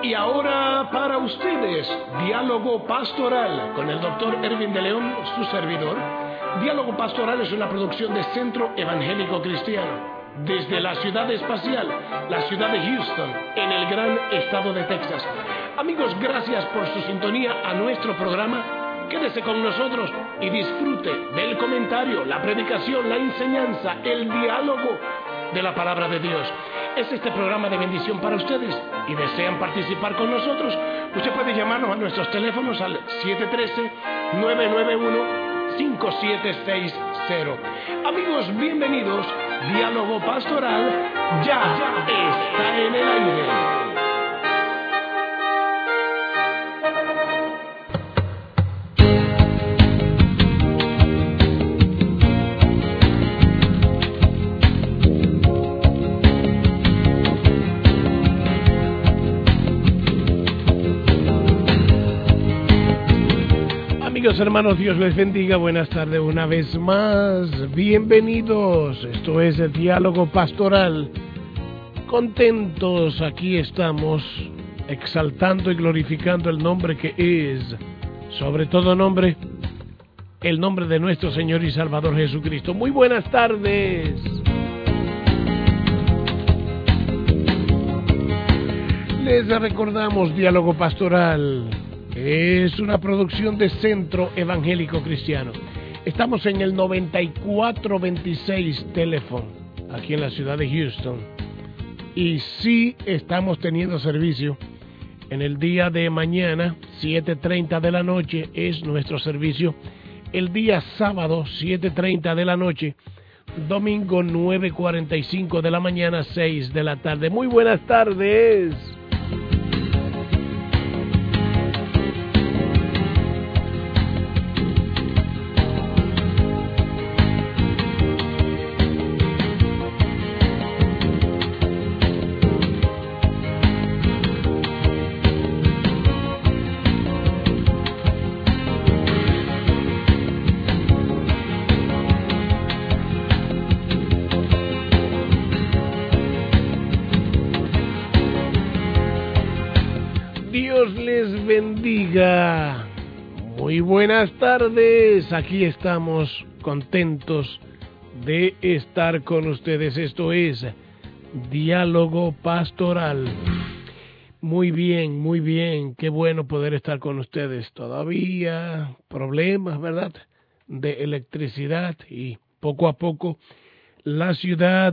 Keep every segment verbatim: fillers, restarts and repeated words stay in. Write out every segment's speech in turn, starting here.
Y ahora para ustedes, Diálogo Pastoral con el doctor Erwin de León, su servidor. Diálogo Pastoral es una producción de Centro Evangélico Cristiano, desde la ciudad espacial, la ciudad de Houston, en el gran estado de Texas. Amigos, gracias por su sintonía a nuestro programa. Quédese con nosotros y disfrute del comentario, la predicación, la enseñanza, el diálogo de la palabra de Dios. Es este programa de bendición para ustedes y desean participar con nosotros. Usted puede llamarnos a nuestros teléfonos al siete uno tres, nueve nueve uno, cinco siete seis cero. Amigos, bienvenidos. Diálogo Pastoral ya está en el aire. Amigos, hermanos, Dios les bendiga. Buenas tardes una vez más. Bienvenidos. Esto es el Diálogo Pastoral. Contentos, aquí estamos, exaltando y glorificando el nombre que es, sobre todo nombre, el nombre de nuestro Señor y Salvador Jesucristo. Muy buenas tardes. Les recordamos, Diálogo Pastoral es una producción de Centro Evangélico Cristiano. Estamos en el noventa y cuatro veintiséis teléfono, aquí en la ciudad de Houston. Y sí estamos teniendo servicio en el día de mañana, siete treinta de la noche, es nuestro servicio. El día sábado, siete treinta de la noche. Domingo, nueve cuarenta y cinco de la mañana, seis de la tarde. Muy buenas tardes. Dios les bendiga. Muy buenas tardes. Aquí estamos contentos de estar con ustedes. Esto es Diálogo Pastoral. Muy bien, muy bien. Qué bueno poder estar con ustedes. Todavía problemas, ¿verdad?, de electricidad y poco a poco la ciudad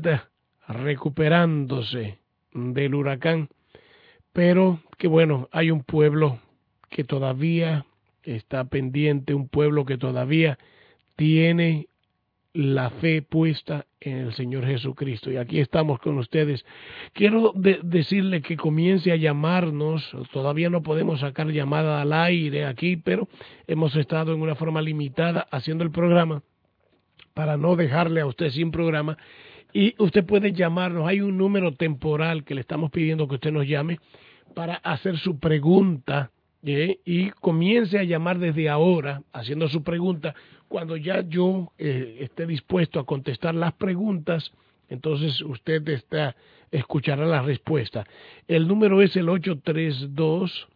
recuperándose del huracán. Pero que bueno, hay un pueblo que todavía está pendiente, un pueblo que todavía tiene la fe puesta en el Señor Jesucristo. Y aquí estamos con ustedes. Quiero de- decirle que comience a llamarnos. Todavía no podemos sacar llamada al aire aquí, pero hemos estado en una forma limitada haciendo el programa para no dejarle a usted sin programa. Y usted puede llamarnos. Hay un número temporal que le estamos pidiendo que usted nos llame para hacer su pregunta, ¿eh? Y comience a llamar desde ahora, haciendo su pregunta. Cuando ya yo eh, esté dispuesto a contestar las preguntas, entonces usted está, escuchará la respuesta. El número es el ocho tres dos,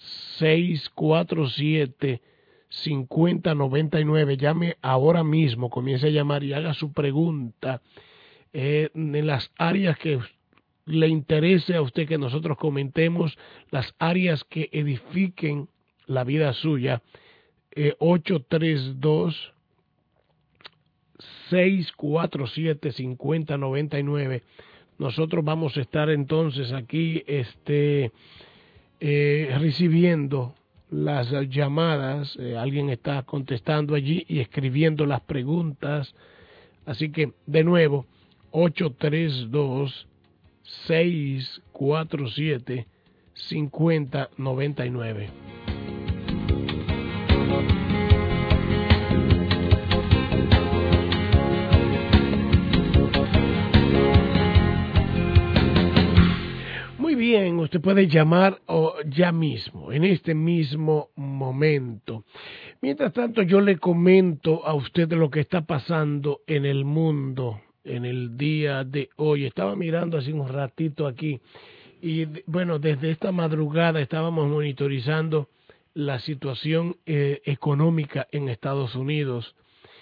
seis cuatro siete, cinco cero nueve nueve. Llame ahora mismo, comience a llamar y haga su pregunta eh, en las áreas que le interese a usted que nosotros comentemos, las áreas que edifiquen la vida suya. eh, ocho tres dos, seis cuatro siete, cinco cero nueve nueve. Nosotros vamos a estar entonces aquí este eh, recibiendo las llamadas. Eh, alguien está contestando allí y escribiendo las preguntas. Así que, de nuevo, ocho tres dos, seis cuatro siete, cinco cero nueve nueve. Muy bien, usted puede llamar oh, ya mismo, en este mismo momento. Mientras tanto, yo le comento a usted de lo que está pasando en el mundo en el día de hoy. Estaba mirando hace un ratito aquí Y bueno, desde esta madrugada estábamos monitorizando la situación eh, económica en Estados Unidos.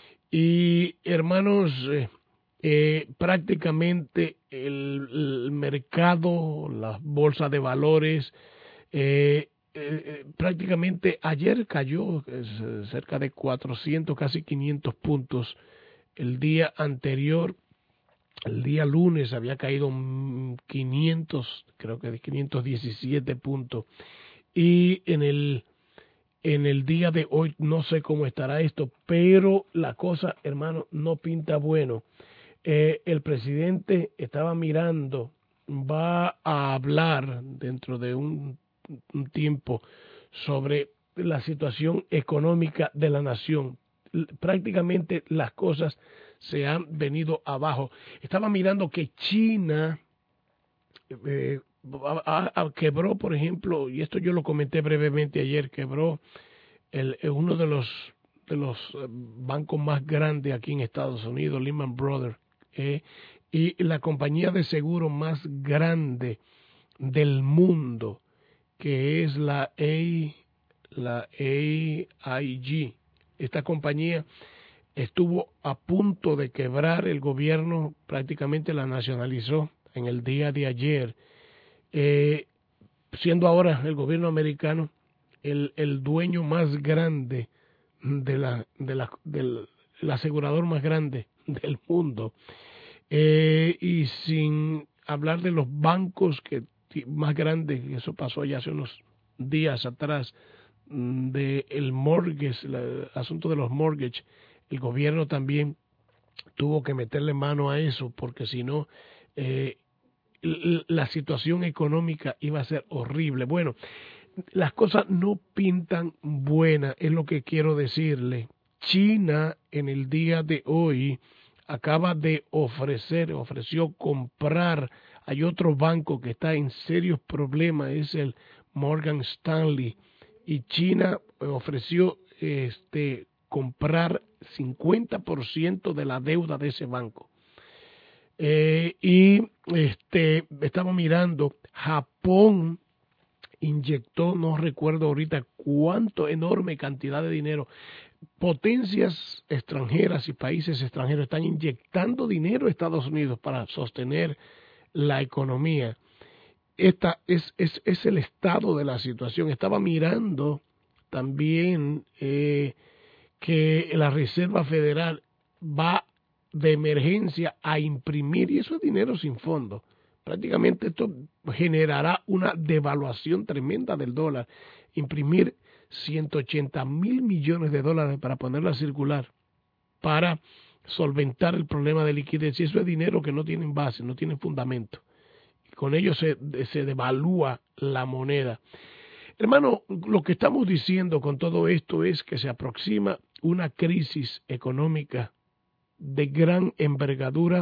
Y hermanos, eh, eh, prácticamente el, el mercado, las bolsas de valores, eh, eh, prácticamente ayer cayó eh, cerca de cuatrocientos, casi quinientos puntos. El día anterior, el día lunes, había caído quinientos, creo que de quinientos diecisiete puntos. Y en el en el día de hoy no sé cómo estará esto, pero la cosa, hermano, no pinta bueno. Eh, el presidente estaba mirando, va a hablar dentro de un, un tiempo sobre la situación económica de la nación. L- Prácticamente las cosas se han venido abajo. Estaba mirando que China eh, a- a- quebró, por ejemplo, y esto yo lo comenté brevemente ayer, quebró el, el- uno de los de los eh, bancos más grandes aquí en Estados Unidos, Lehman Brothers, eh, y la compañía de seguro más grande del mundo, que es la A, la A I G. Esta compañía estuvo a punto de quebrar, el gobierno prácticamente la nacionalizó en el día de ayer, eh, siendo ahora el gobierno americano el, el dueño más grande de la, de la, del el asegurador más grande del mundo, eh, y sin hablar de los bancos que más grandes, eso pasó ya hace unos días atrás, de el mortgage, el asunto de los mortgage, el gobierno también tuvo que meterle mano a eso, porque si no, eh, la situación económica iba a ser horrible. Bueno, las cosas no pintan buenas, es lo que quiero decirle. China en el día de hoy acaba de ofrecer, ofreció comprar, hay otro banco que está en serios problemas, es el Morgan Stanley, y China ofreció este comprar cincuenta por ciento de la deuda de ese banco. Eh, y este estamos mirando, Japón inyectó, no recuerdo ahorita cuánto, enorme cantidad de dinero. Potencias extranjeras y países extranjeros están inyectando dinero a Estados Unidos para sostener la economía. Esta es, es, es el estado de la situación. Estaba mirando también eh, que la Reserva Federal va de emergencia a imprimir, y eso es dinero sin fondo. Prácticamente esto generará una devaluación tremenda del dólar. Imprimir ciento ochenta mil millones de dólares para ponerla a circular, para solventar el problema de liquidez. Y eso es dinero que no tiene base, no tiene fundamento. Con ello se, se devalúa la moneda. Hermano, lo que estamos diciendo con todo esto es que se aproxima una crisis económica de gran envergadura,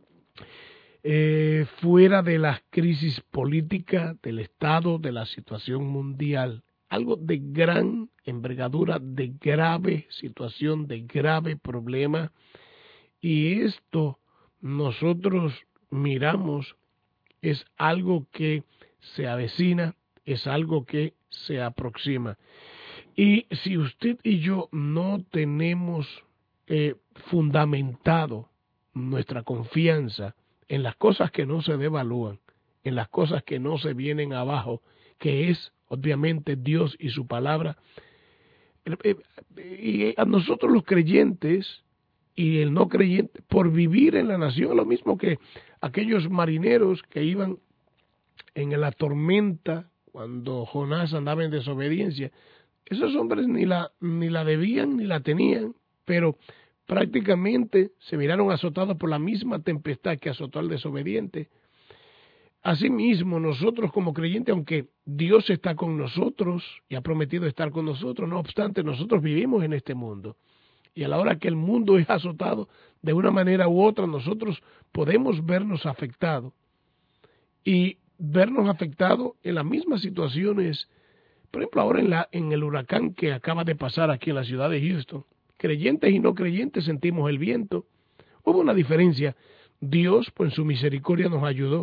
eh, fuera de las crisis políticas del Estado, de la situación mundial. Algo de gran envergadura, de grave situación, de grave problema. Y esto nosotros miramos, es algo que se avecina, es algo que se aproxima. Y si usted y yo no tenemos eh, fundamentado nuestra confianza en las cosas que no se devalúan, en las cosas que no se vienen abajo, que es obviamente Dios y su palabra, eh, eh, y a nosotros los creyentes y el no creyente, por vivir en la nación, lo mismo que aquellos marineros que iban en la tormenta cuando Jonás andaba en desobediencia. Esos hombres ni la, ni la debían ni la tenían, pero prácticamente se miraron azotados por la misma tempestad que azotó al desobediente. Asimismo, nosotros como creyentes, aunque Dios está con nosotros y ha prometido estar con nosotros, no obstante, nosotros vivimos en este mundo. Y a la hora que el mundo es azotado, de una manera u otra, nosotros podemos vernos afectados. Y vernos afectados en las mismas situaciones. Por ejemplo, ahora en, la, en el huracán que acaba de pasar aquí en la ciudad de Houston, creyentes y no creyentes sentimos el viento. Hubo una diferencia. Dios, pues en su misericordia, nos ayudó.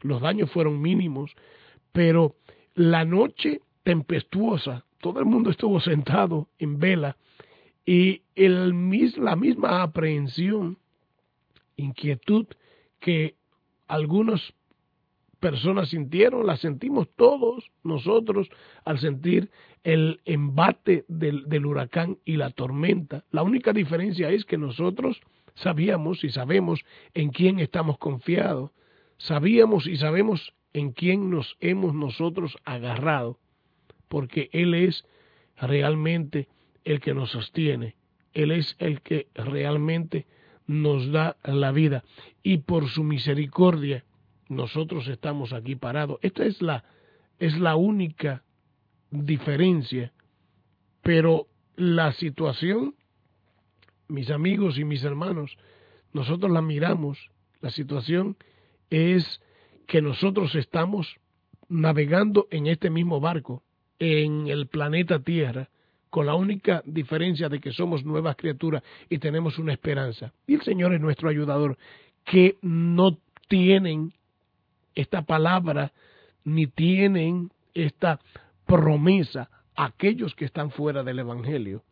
los daños fueron mínimos, pero la noche tempestuosa, todo el mundo estuvo sentado en vela y el, la misma aprehensión, inquietud que algunas personas sintieron, la sentimos todos nosotros al sentir el embate del, del huracán y la tormenta. La única diferencia es que nosotros sabíamos y sabemos en quién estamos confiados, sabíamos y sabemos en quién nos hemos nosotros agarrado, porque Él es realmente el que nos sostiene, Él es el que realmente nos da la vida, y por su misericordia nosotros estamos aquí parados. Esta es la, es la única diferencia, pero la situación, mis amigos y mis hermanos, nosotros la miramos, la situación es que nosotros estamos navegando en este mismo barco, en el planeta Tierra, con la única diferencia de que somos nuevas criaturas y tenemos una esperanza. Y el Señor es nuestro ayudador, que no tienen esta palabra ni tienen esta promesa aquellos que están fuera del Evangelio.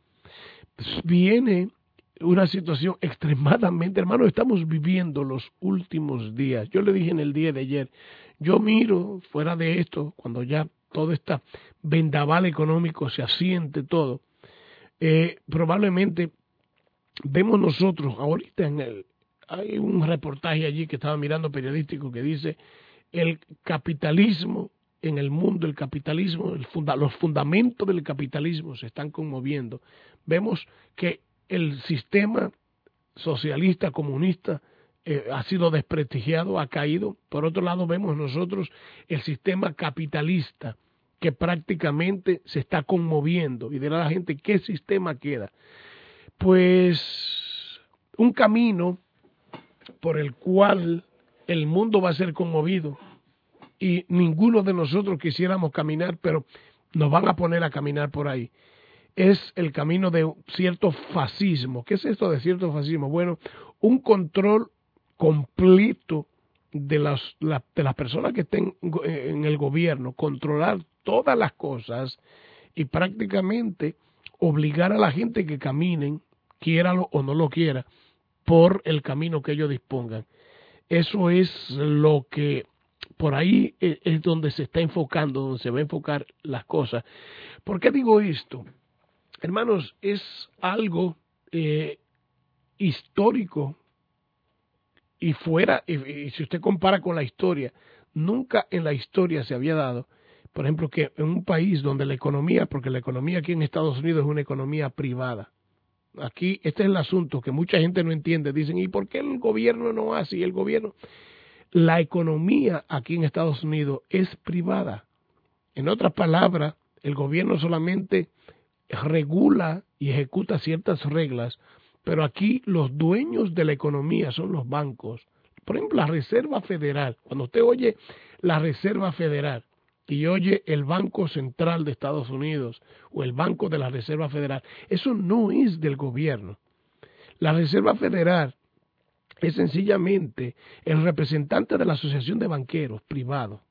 Viene una situación extremadamente, hermano, estamos viviendo los últimos días. Yo le dije en el día de ayer, yo miro fuera de esto, cuando ya todo este vendaval económico se asiente todo, eh, probablemente vemos nosotros, ahorita en el, hay un reportaje allí que estaba mirando periodístico que dice, el capitalismo en el mundo, el capitalismo, el funda, los fundamentos del capitalismo se están conmoviendo. Vemos que el sistema socialista, comunista, eh, ha sido desprestigiado, ha caído. Por otro lado, vemos nosotros el sistema capitalista que prácticamente se está conmoviendo. Y dirá la gente, ¿qué sistema queda? Pues un camino por el cual el mundo va a ser conmovido y ninguno de nosotros quisiéramos caminar, pero nos van a poner a caminar por ahí. Es el camino de cierto fascismo. ¿Qué es esto de cierto fascismo? Bueno, un control completo de las, la, de las personas que estén en el gobierno, controlar todas las cosas y prácticamente obligar a la gente que caminen, quiéralo o no lo quiera, por el camino que ellos dispongan. Eso es lo que por ahí es donde se está enfocando, donde se va a enfocar las cosas. ¿Por qué digo esto? Hermanos, es algo eh, histórico y fuera, y, y si usted compara con la historia, nunca en la historia se había dado, por ejemplo, que en un país donde la economía, porque la economía aquí en Estados Unidos es una economía privada. Aquí este es el asunto que mucha gente no entiende. Dicen, ¿y por qué el gobierno no hace? Y el gobierno, la economía aquí en Estados Unidos es privada. En otras palabras, el gobierno solamente regula y ejecuta ciertas reglas, pero aquí los dueños de la economía son los bancos. Por ejemplo, la Reserva Federal. Cuando usted oye la Reserva Federal y oye el Banco Central de Estados Unidos o el Banco de la Reserva Federal, eso no es del gobierno. La Reserva Federal es sencillamente el representante de la Asociación de Banqueros Privados.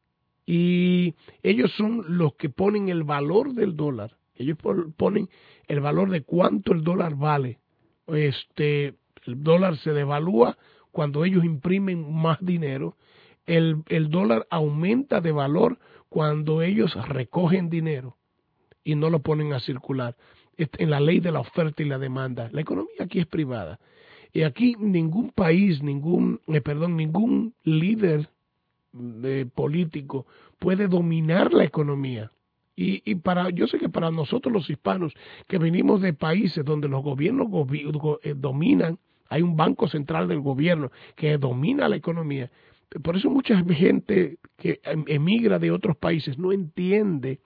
Y ellos son los que ponen el valor del dólar. Ellos ponen el valor de cuánto el dólar vale. Este, el dólar se devalúa cuando ellos imprimen más dinero. El, el dólar aumenta de valor cuando ellos recogen dinero y no lo ponen a circular. En la ley de la oferta y la demanda. La economía aquí es privada. Y aquí ningún país, ningún, eh, perdón, ningún líder eh, político puede dominar la economía. Y, y para, yo sé que para nosotros los hispanos que venimos de países donde los gobiernos gobi, go, eh, dominan, hay un banco central del gobierno que domina la economía. Por eso mucha gente que emigra de otros países no entiende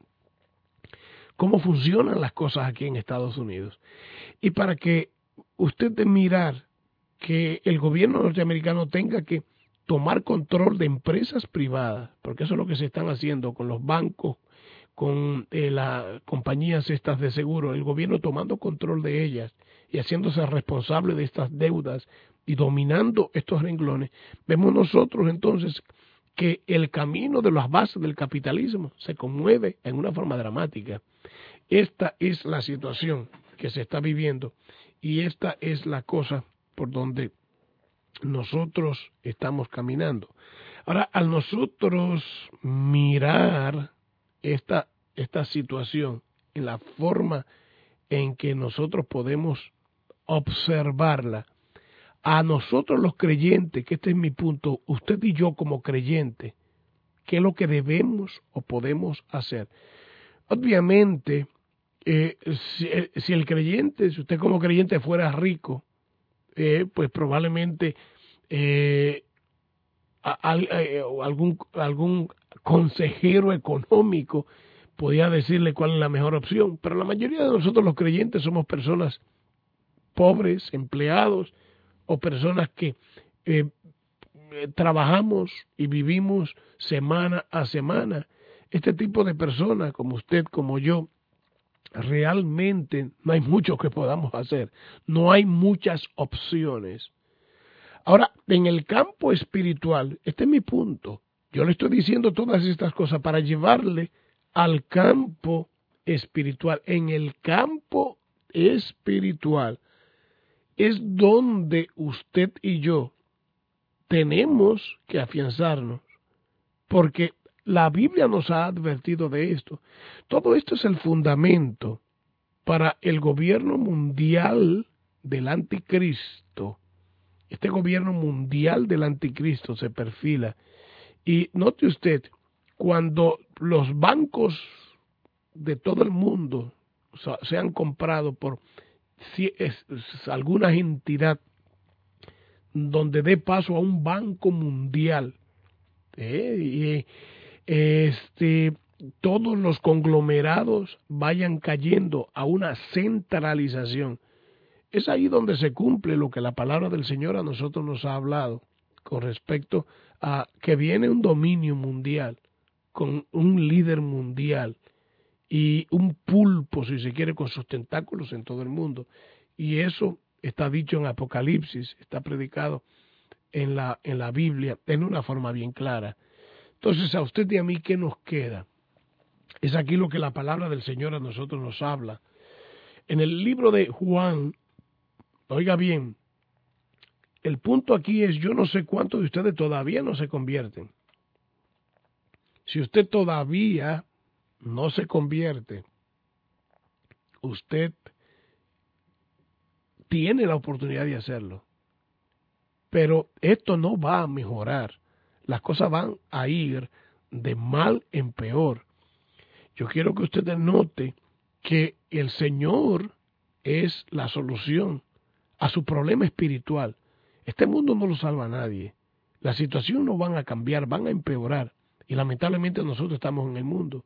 cómo funcionan las cosas aquí en Estados Unidos. Y para que usted de mirar que el gobierno norteamericano tenga que tomar control de empresas privadas, porque eso es lo que se están haciendo con los bancos, con eh, las compañías estas de seguro, el gobierno tomando control de ellas y haciéndose responsable de estas deudas y dominando estos renglones, vemos nosotros entonces que el camino de las bases del capitalismo se conmueve en una forma dramática. Esta es la situación que se está viviendo y esta es la cosa por donde nosotros estamos caminando. Ahora, al nosotros mirar esta, esta situación en la forma en que nosotros podemos observarla, a nosotros los creyentes, que este es mi punto, usted y yo como creyentes, ¿qué es lo que debemos o podemos hacer? Obviamente, eh, si, si el creyente, si usted como creyente fuera rico, eh, pues probablemente eh, a, a, a, algún, algún consejero económico podía decirle cuál es la mejor opción, pero la mayoría de nosotros los creyentes somos personas pobres, empleados, o personas que eh, trabajamos y vivimos semana a semana. Este tipo de personas, como usted, como yo, realmente no hay mucho que podamos hacer. No hay muchas opciones. Ahora, en el campo espiritual, este es mi punto. Yo le estoy diciendo todas estas cosas para llevarle al campo espiritual. En el campo espiritual es donde usted y yo tenemos que afianzarnos, porque la Biblia nos ha advertido de esto. Todo esto es el fundamento para el gobierno mundial del anticristo. Este gobierno mundial del anticristo se perfila. Y note usted, cuando los bancos de todo el mundo sean comprados por si es, es alguna entidad donde dé paso a un banco mundial, eh, y, este, todos los conglomerados vayan cayendo a una centralización, es ahí donde se cumple lo que la palabra del Señor a nosotros nos ha hablado con respecto a que viene un dominio mundial, con un líder mundial y un pulpo, si se quiere, con sus tentáculos en todo el mundo. Y eso está dicho en Apocalipsis, está predicado en la, en la Biblia en una forma bien clara. Entonces, a usted y a mí, ¿qué nos queda? Es aquí lo que la palabra del Señor a nosotros nos habla. En el libro de Juan, oiga bien, el punto aquí es, yo no sé cuántos de ustedes todavía no se convierten. Si usted todavía no se convierte, usted tiene la oportunidad de hacerlo. Pero esto no va a mejorar. Las cosas van a ir de mal en peor. Yo quiero que usted note que el Señor es la solución a su problema espiritual. Este mundo no lo salva a nadie. Las situaciones no van a cambiar, van a empeorar. Y lamentablemente nosotros estamos en el mundo.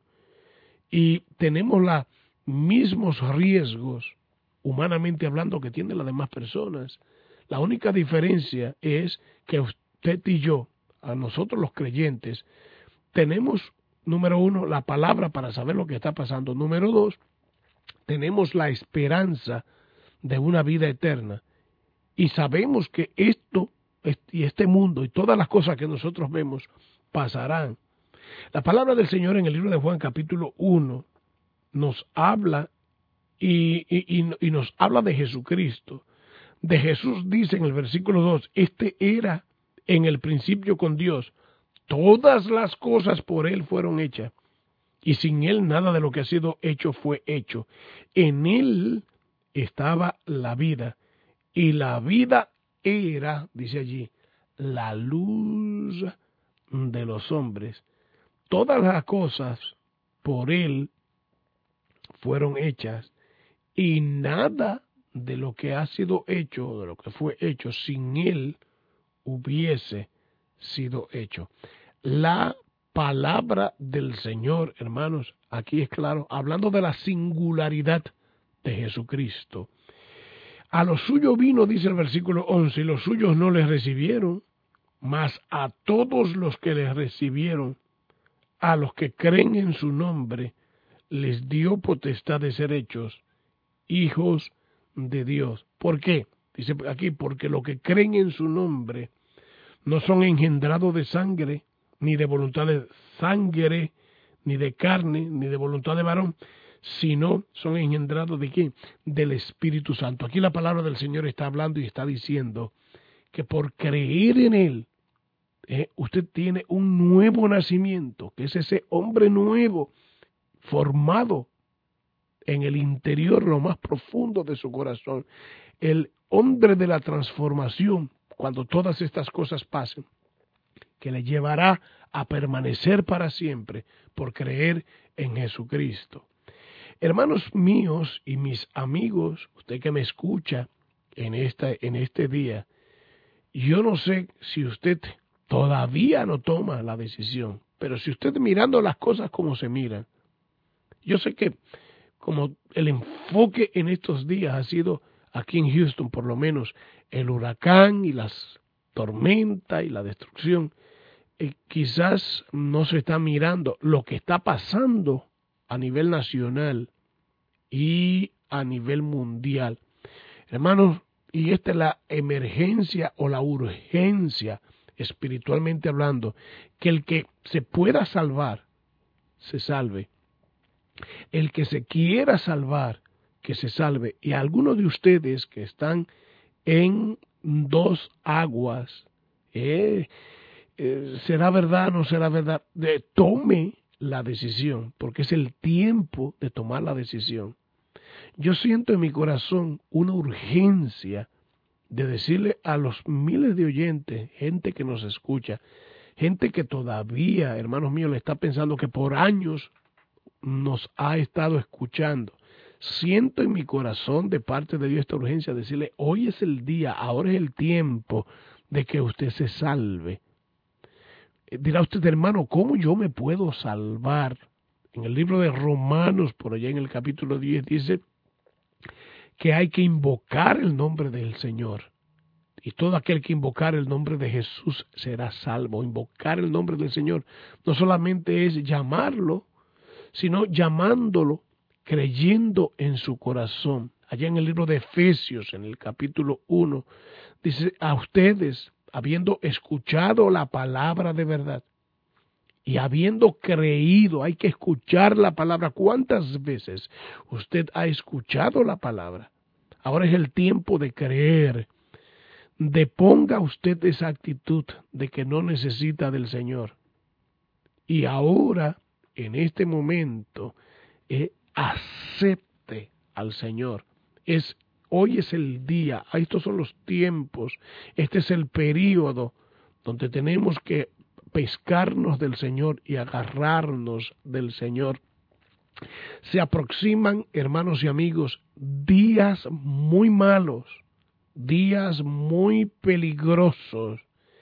Y tenemos los mismos riesgos, humanamente hablando, que tienen las demás personas. La única diferencia es que usted y yo, a nosotros los creyentes, tenemos, número uno, la palabra para saber lo que está pasando. Número dos, tenemos la esperanza de una vida eterna. Y sabemos que esto y este mundo y todas las cosas que nosotros vemos pasarán. La palabra del Señor en el libro de Juan capítulo uno nos habla y, y, y, y nos habla de Jesucristo. De Jesús dice en el versículo dos, este era en el principio con Dios. Todas las cosas por Él fueron hechas y sin Él nada de lo que ha sido hecho fue hecho. En Él estaba la vida y la vida era, dice allí, la luz de los hombres. Todas las cosas por Él fueron hechas y nada de lo que ha sido hecho, de lo que fue hecho, sin Él hubiese sido hecho. La palabra del Señor, hermanos, aquí es claro, hablando de la singularidad de Jesucristo. A los suyos vino, dice el versículo once, y los suyos no les recibieron, mas a todos los que les recibieron, a los que creen en su nombre, les dio potestad de ser hechos hijos de Dios. ¿Por qué? Dice aquí, porque los que creen en su nombre no son engendrados de sangre, ni de voluntad de sangre, ni de carne, ni de voluntad de varón, sino son engendrados de quién? Del Espíritu Santo. Aquí la palabra del Señor está hablando y está diciendo que por creer en Él, eh, usted tiene un nuevo nacimiento, que es ese hombre nuevo, formado en el interior, lo más profundo de su corazón. El hombre de la transformación, cuando todas estas cosas pasen, que le llevará a permanecer para siempre por creer en Jesucristo. Hermanos míos y mis amigos, usted que me escucha en, esta, en este día, yo no sé si usted todavía no toma la decisión, pero si usted mirando las cosas como se miran, yo sé que como el enfoque en estos días ha sido aquí en Houston, por lo menos el huracán y las tormentas y la destrucción, eh, quizás no se está mirando lo que está pasando a nivel nacional y a nivel mundial. Hermanos, y esta es la emergencia o la urgencia, espiritualmente hablando, que el que se pueda salvar, se salve. El que se quiera salvar, que se salve. Y algunos de ustedes que están en dos aguas, eh, eh, ¿será verdad o no será verdad? De, tome la decisión, porque es el tiempo de tomar la decisión. Yo siento en mi corazón una urgencia de decirle a los miles de oyentes, gente que nos escucha, gente que todavía, hermanos míos, le está pensando que por años nos ha estado escuchando. Siento en mi corazón de parte de Dios esta urgencia de decirle, hoy es el día, ahora es el tiempo de que usted se salve. Dirá usted, hermano, ¿cómo yo me puedo salvar? En el libro de Romanos, por allá en el capítulo diez, dice que hay que invocar el nombre del Señor. Y todo aquel que invocar el nombre de Jesús será salvo. Invocar el nombre del Señor no solamente es llamarlo, sino llamándolo, creyendo en su corazón. Allá en el libro de Efesios, en el capítulo uno, dice, a ustedes, habiendo escuchado la palabra de verdad, y habiendo creído, hay que escuchar la palabra. ¿Cuántas veces usted ha escuchado la palabra? Ahora es el tiempo de creer. Deponga usted esa actitud de que no necesita del Señor. Y ahora, en este momento, eh, acepte al Señor. Es, hoy es el día, estos son los tiempos, este es el período donde tenemos que pescarnos del Señor y agarrarnos del Señor. Se aproximan, hermanos y amigos, días muy malos, días muy peligrosos,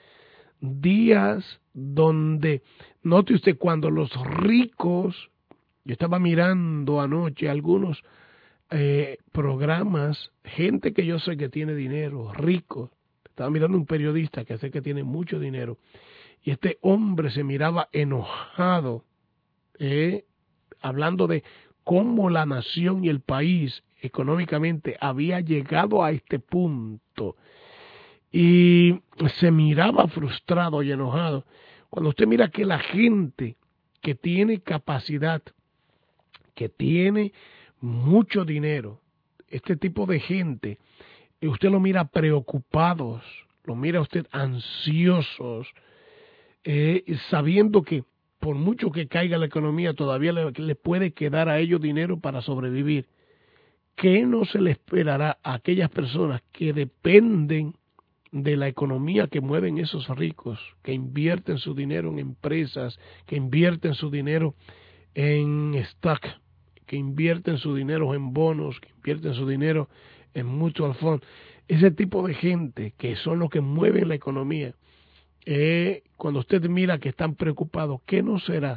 días donde, note usted, cuando los ricos, yo estaba mirando anoche algunos eh, programas, gente que yo sé que tiene dinero, ricos, estaba mirando un periodista que sé que tiene mucho dinero, y este hombre se miraba enojado, eh, hablando de cómo la nación y el país económicamente había llegado a este punto. Y se miraba frustrado y enojado. Cuando usted mira que la gente que tiene capacidad, que tiene mucho dinero, este tipo de gente, usted lo mira preocupados, lo mira usted ansiosos, eh, sabiendo que por mucho que caiga la economía, todavía le, le puede quedar a ellos dinero para sobrevivir. ¿Qué no se le esperará a aquellas personas que dependen de la economía que mueven esos ricos, que invierten su dinero en empresas, que invierten su dinero en stock, que invierten su dinero en bonos, que invierten su dinero en mutual fund? Ese tipo de gente que son los que mueven la economía, eh, cuando usted mira que están preocupados, ¿qué no será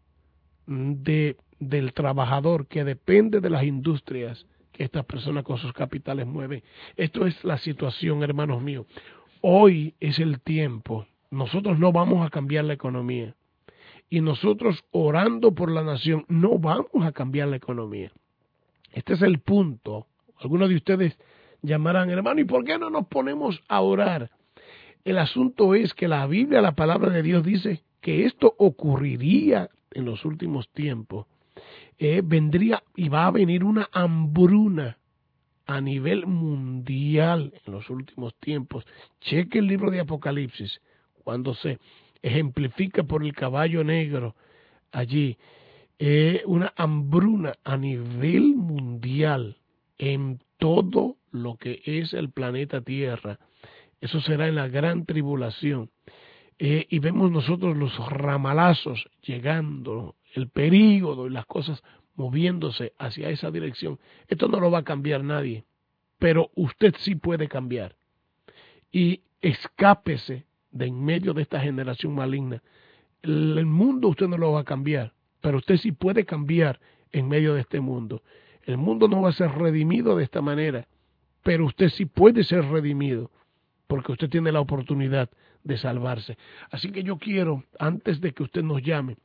de, del trabajador que depende de las industrias que estas personas con sus capitales mueven? Esto es la situación, hermanos míos. Hoy es el tiempo. Nosotros no vamos a cambiar la economía. Y nosotros, orando por la nación, no vamos a cambiar la economía. Este es el punto. Algunos de ustedes llamarán, hermano, ¿y por qué no nos ponemos a orar? El asunto es que la Biblia, la palabra de Dios dice que esto ocurriría en los últimos tiempos. Eh, vendría y va a venir una hambruna a nivel mundial en los últimos tiempos. Cheque el libro de Apocalipsis, cuando se ejemplifica por el caballo negro allí, eh, una hambruna a nivel mundial en todo lo que es el planeta Tierra. Eso será en la gran tribulación. Eh, y vemos nosotros los ramalazos llegando, el período y las cosas moviéndose hacia esa dirección. Esto no lo va a cambiar nadie, pero usted sí puede cambiar. Y escápese de en medio de esta generación maligna. El, el mundo usted no lo va a cambiar, pero usted sí puede cambiar en medio de este mundo. El mundo no va a ser redimido de esta manera, pero usted sí puede ser redimido, porque usted tiene la oportunidad de salvarse. Así que yo quiero, antes de que usted nos llame,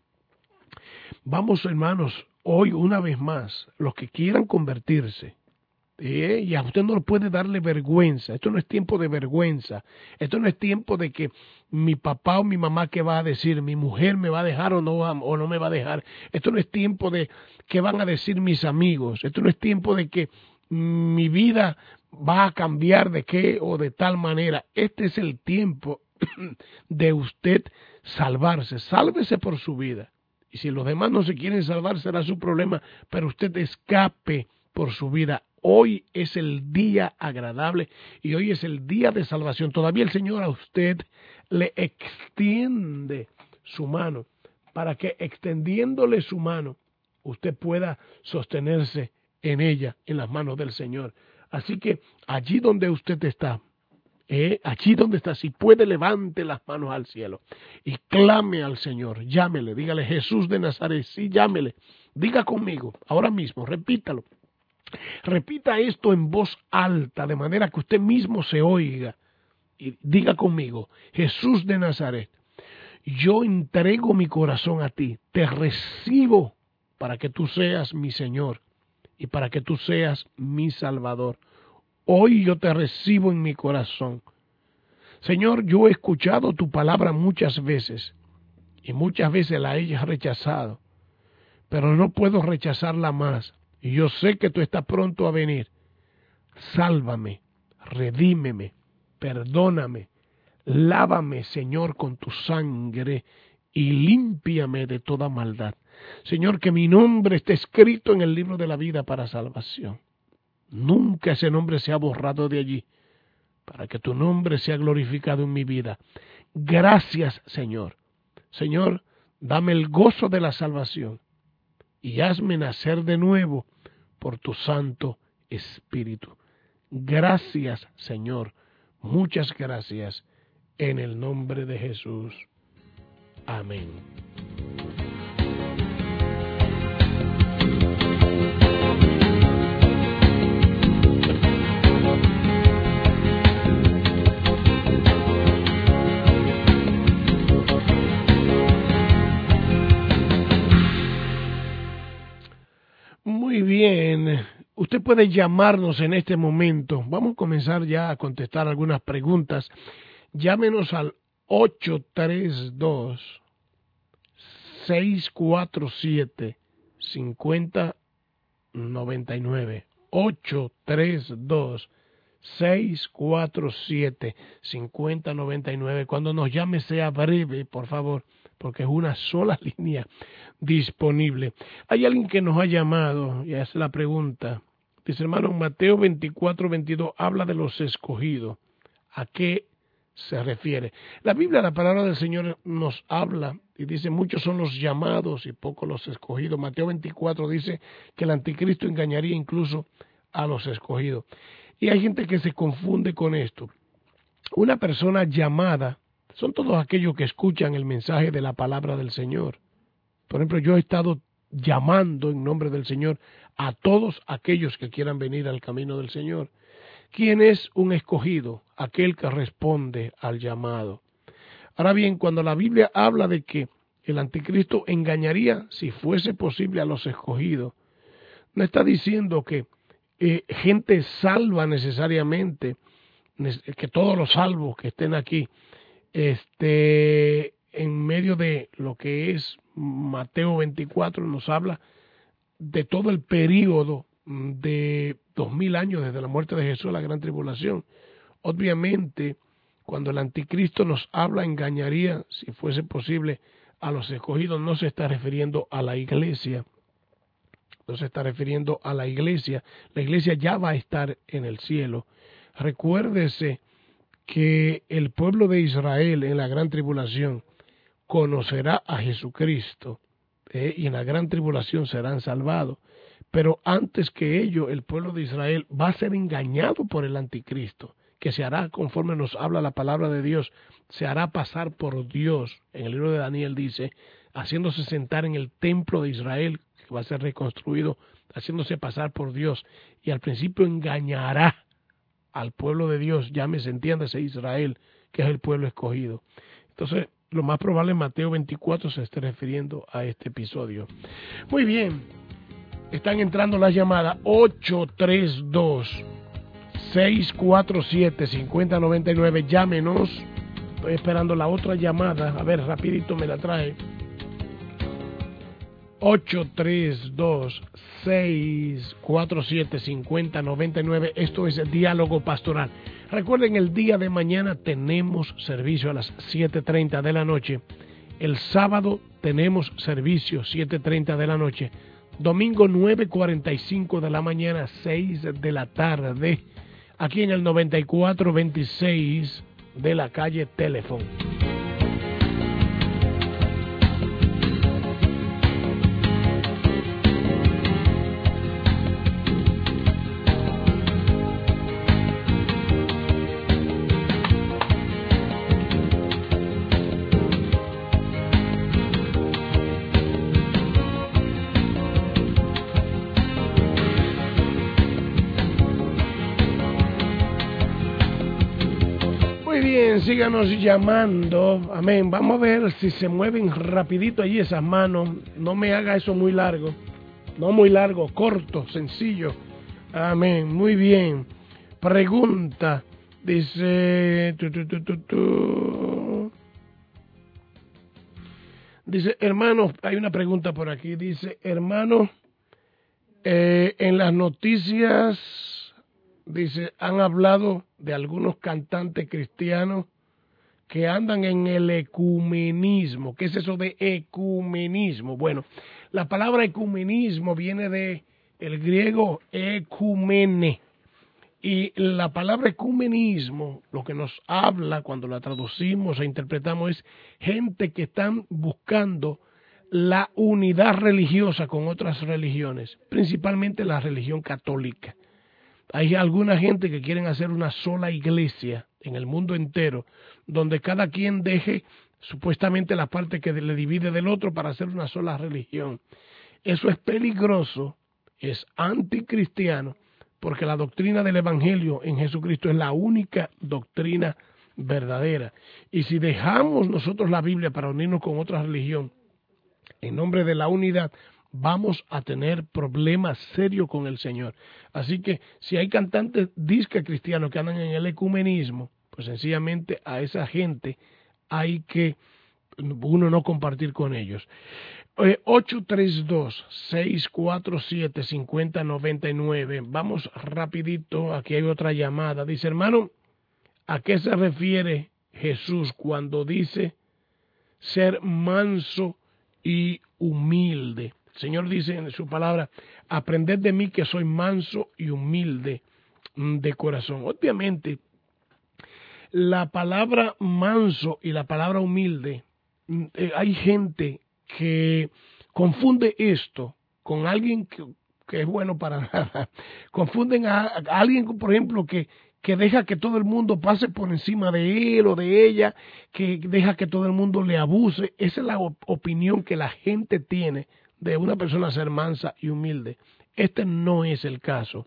vamos hermanos, hoy una vez más, los que quieran convertirse, ¿eh? Y a usted no puede darle vergüenza. Esto no es tiempo de vergüenza. Esto no es tiempo de que mi papá o mi mamá qué va a decir, mi mujer me va a dejar o no, o no me va a dejar. Esto no es tiempo de qué van a decir mis amigos. Esto no es tiempo de que mi vida va a cambiar de qué o de tal manera. Este es el tiempo de usted salvarse. Sálvese por su vida. Y si los demás no se quieren salvar, será su problema, pero usted escape por su vida. Hoy es el día agradable y hoy es el día de salvación. Todavía el Señor a usted le extiende su mano para que extendiéndole su mano usted pueda sostenerse en ella, en las manos del Señor. Así que allí donde usted está, eh, allí donde está, si puede, levante las manos al cielo y clame al Señor, llámele, dígale: Jesús de Nazaret, sí, llámele, diga conmigo, ahora mismo, repítalo. Repita esto en voz alta, de manera que usted mismo se oiga. Y diga conmigo: Jesús de Nazaret, yo entrego mi corazón a ti, te recibo para que tú seas mi Señor y para que tú seas mi Salvador. Hoy yo te recibo en mi corazón. Señor, yo he escuchado tu palabra muchas veces y muchas veces la he rechazado, pero no puedo rechazarla más. Y yo sé que tú estás pronto a venir. Sálvame, redímeme, perdóname, lávame, Señor, con tu sangre y límpiame de toda maldad. Señor, que mi nombre esté escrito en el libro de la vida para salvación. Nunca ese nombre sea borrado de allí, para que tu nombre sea glorificado en mi vida. Gracias, Señor. Señor, dame el gozo de la salvación y hazme nacer de nuevo por tu Santo Espíritu. Gracias, Señor. Muchas gracias. En el nombre de Jesús. Amén. Muy bien, usted puede llamarnos en este momento. Vamos a comenzar ya a contestar algunas preguntas. Llámenos al ocho tres dos, seis cuatro siete, cinco cero nueve nueve. ocho tres dos, seis cuatro siete, cinco cero nueve nueve. Cuando nos llame sea breve, por favor, porque es una sola línea disponible. Hay alguien que nos ha llamado y hace la pregunta. Dice: hermano, Mateo veinticuatro veintidós habla de los escogidos. ¿A qué se refiere? La Biblia, la palabra del Señor, nos habla y dice: muchos son los llamados y pocos los escogidos. Mateo veinticuatro dice que el anticristo engañaría incluso a los escogidos. Y hay gente que se confunde con esto. Una persona llamada son todos aquellos que escuchan el mensaje de la palabra del Señor. Por ejemplo, yo he estado llamando en nombre del Señor a todos aquellos que quieran venir al camino del Señor. ¿Quién es un escogido? Aquel que responde al llamado. Ahora bien, cuando la Biblia habla de que el anticristo engañaría, si fuese posible, a los escogidos, no está diciendo que eh, gente salva necesariamente, que todos los salvos que estén aquí este, en medio de lo que es Mateo veinticuatro, nos habla de todo el período de dos mil años desde la muerte de Jesús a la gran tribulación. Obviamente, cuando el anticristo nos habla, engañaría, si fuese posible, a los escogidos. No se está refiriendo a la iglesia, no se está refiriendo a la iglesia. La iglesia ya va a estar en el cielo. Recuérdese que el pueblo de Israel en la gran tribulación conocerá a Jesucristo, eh, y en la gran tribulación serán salvados. Pero antes que ello, el pueblo de Israel va a ser engañado por el anticristo, que se hará, conforme nos habla la palabra de Dios, se hará pasar por Dios. En el libro de Daniel dice, haciéndose sentar en el templo de Israel, que va a ser reconstruido, haciéndose pasar por Dios, y al principio engañará al pueblo de Dios, llámese, entiéndase, Israel, que es el pueblo escogido. Entonces, lo más probable en Mateo veinticuatro se esté refiriendo a este episodio. Muy bien, están entrando las llamadas ocho tres dos, seis cuatro siete, cinco cero nueve nueve, llámenos. Estoy esperando la otra llamada, a ver, rapidito me la trae. ocho tres dos, seis cuatro siete, cinco cero nueve nueve, esto es el Diálogo Pastoral. Recuerden, el día de mañana tenemos servicio a las siete treinta de la noche. El sábado tenemos servicio siete treinta de la noche. Domingo nueve cuarenta y cinco de la mañana, seis de la tarde, aquí en el noventa y cuatro veintiséis de la calle Teléfono. Síganos llamando, amén. Vamos a ver si se mueven rapidito allí esas manos. No me haga eso muy largo, no muy largo, corto, sencillo. Amén, muy bien. Pregunta, dice, tu, tu, tu, tu, tu. Dice, hermano, hay una pregunta por aquí. Dice, hermano, eh, en las noticias, dice, han hablado de algunos cantantes cristianos que andan en el ecumenismo. ¿Qué es eso de ecumenismo? Bueno, la palabra ecumenismo viene de el griego ecumene, y la palabra ecumenismo, lo que nos habla cuando la traducimos e interpretamos, es gente que están buscando la unidad religiosa con otras religiones, principalmente la religión católica. Hay alguna gente que quieren hacer una sola iglesia en el mundo entero, donde cada quien deje supuestamente la parte que le divide del otro para hacer una sola religión. Eso es peligroso, es anticristiano, porque la doctrina del Evangelio en Jesucristo es la única doctrina verdadera. Y si dejamos nosotros la Biblia para unirnos con otra religión, en nombre de la unidad, vamos a tener problemas serios con el Señor. Así que si hay cantantes disque cristianos que andan en el ecumenismo, pues sencillamente a esa gente hay que uno no compartir con ellos. Eh, ocho tres dos, seis cuatro siete, cinco cero nueve nueve. Vamos rapidito, aquí hay otra llamada. Dice, hermano, ¿a qué se refiere Jesús cuando dice ser manso y humilde? El Señor dice en su palabra, aprended de mí que soy manso y humilde de corazón. Obviamente, la palabra manso y la palabra humilde, eh, hay gente que confunde esto con alguien que, que es bueno para nada. Confunden a, a alguien, por ejemplo, que, que deja que todo el mundo pase por encima de él o de ella, que deja que todo el mundo le abuse. Esa es la op- opinión que la gente tiene de una persona ser mansa y humilde. Este no es el caso.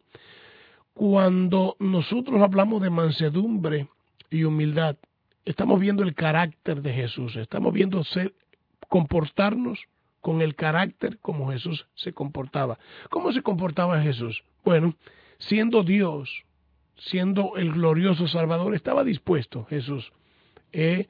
Cuando nosotros hablamos de mansedumbre y humildad, estamos viendo el carácter de Jesús, estamos viendo ser, comportarnos con el carácter como Jesús se comportaba. ¿Cómo se comportaba Jesús? Bueno, siendo Dios, siendo el glorioso Salvador, estaba dispuesto Jesús eh,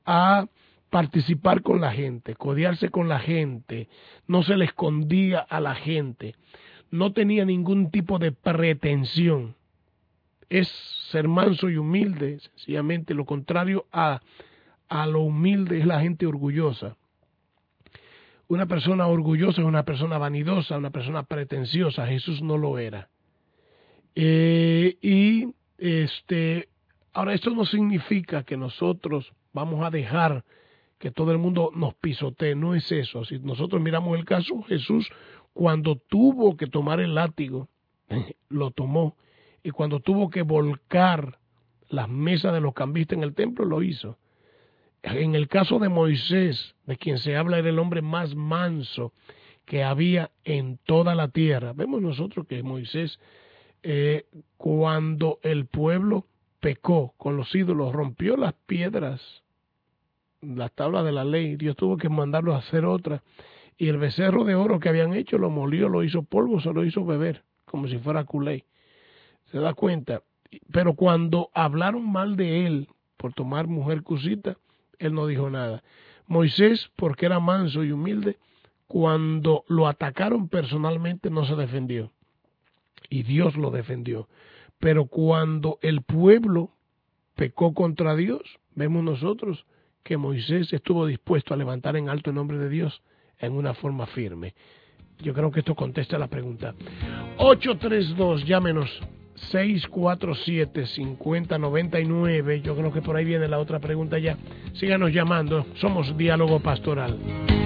a participar con la gente, codearse con la gente, no se le escondía a la gente, no tenía ningún tipo de pretensión. Es ser manso y humilde, sencillamente lo contrario a, a lo humilde es la gente orgullosa. Una persona orgullosa es una persona vanidosa, una persona pretenciosa. Jesús no lo era. Eh, y este, ahora esto no significa que nosotros vamos a dejar que todo el mundo nos pisotee, no es eso. Si nosotros miramos el caso, Jesús cuando tuvo que tomar el látigo, lo tomó, y cuando tuvo que volcar las mesas de los cambistas en el templo, lo hizo. En el caso de Moisés, de quien se habla, era el hombre más manso que había en toda la tierra. Vemos nosotros que Moisés, eh, cuando el pueblo pecó con los ídolos, rompió las piedras, las tablas de la ley, Dios tuvo que mandarlo a hacer otra, y el becerro de oro que habían hecho lo molió, lo hizo polvo, se lo hizo beber, como si fuera culé. ¿Se da cuenta? Pero cuando hablaron mal de él por tomar mujer cusita, él no dijo nada. Moisés, porque era manso y humilde, cuando lo atacaron personalmente no se defendió. Y Dios lo defendió. Pero cuando el pueblo pecó contra Dios, vemos nosotros que Moisés estuvo dispuesto a levantar en alto el nombre de Dios en una forma firme. Yo creo que esto contesta la pregunta. ocho tres dos, llámenos. seis cuatro siete, cinco cero nueve nueve. Yo creo que por ahí viene la otra pregunta ya. Síganos llamando. Somos Diálogo Pastoral.